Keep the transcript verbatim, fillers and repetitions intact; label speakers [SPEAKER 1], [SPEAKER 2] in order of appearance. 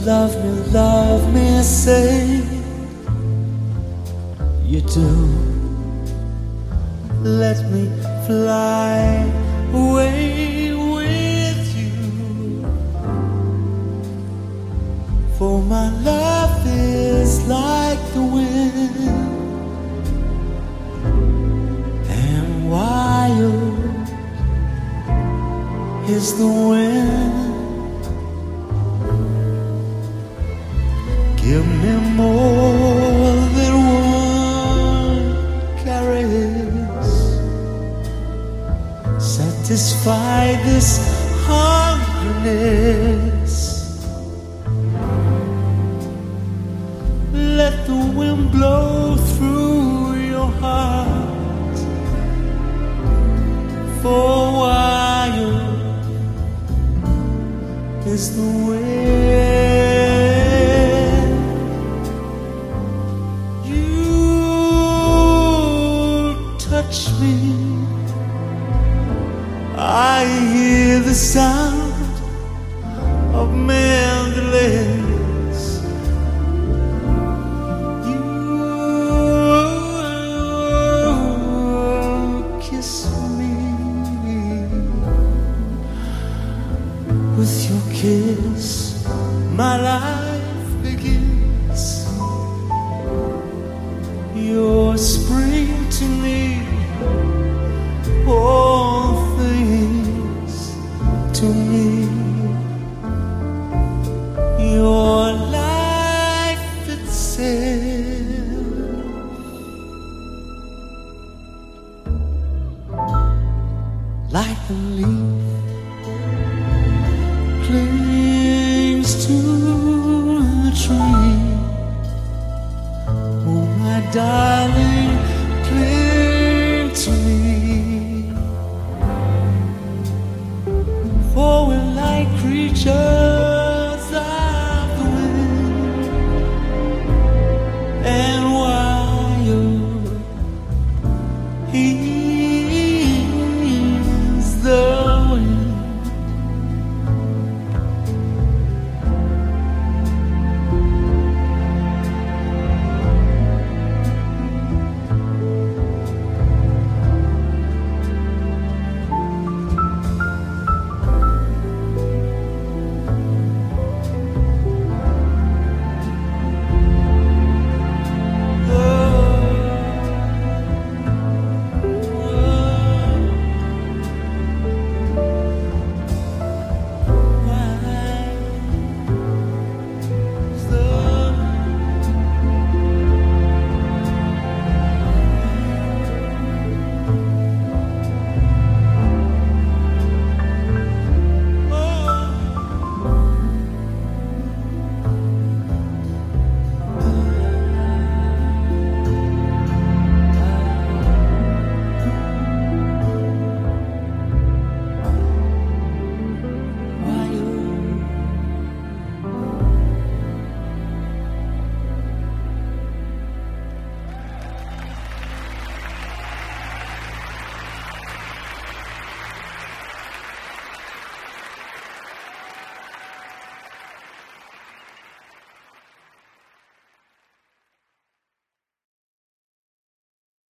[SPEAKER 1] love me, love me, say you do. Let me fly away with you, for my love is like the wind, and wild is the wind. Give me more than one caress, satisfy this hungriness. Let the wind blow through your heart, for wild is the wind. You touch me, I hear the sound of mandolins. You kiss me, with your kiss my life begins. You're spring to me, all things to me. Your life itself, like a leaf clings to the tree. Oh, my darling, cling to me, for we're like creatures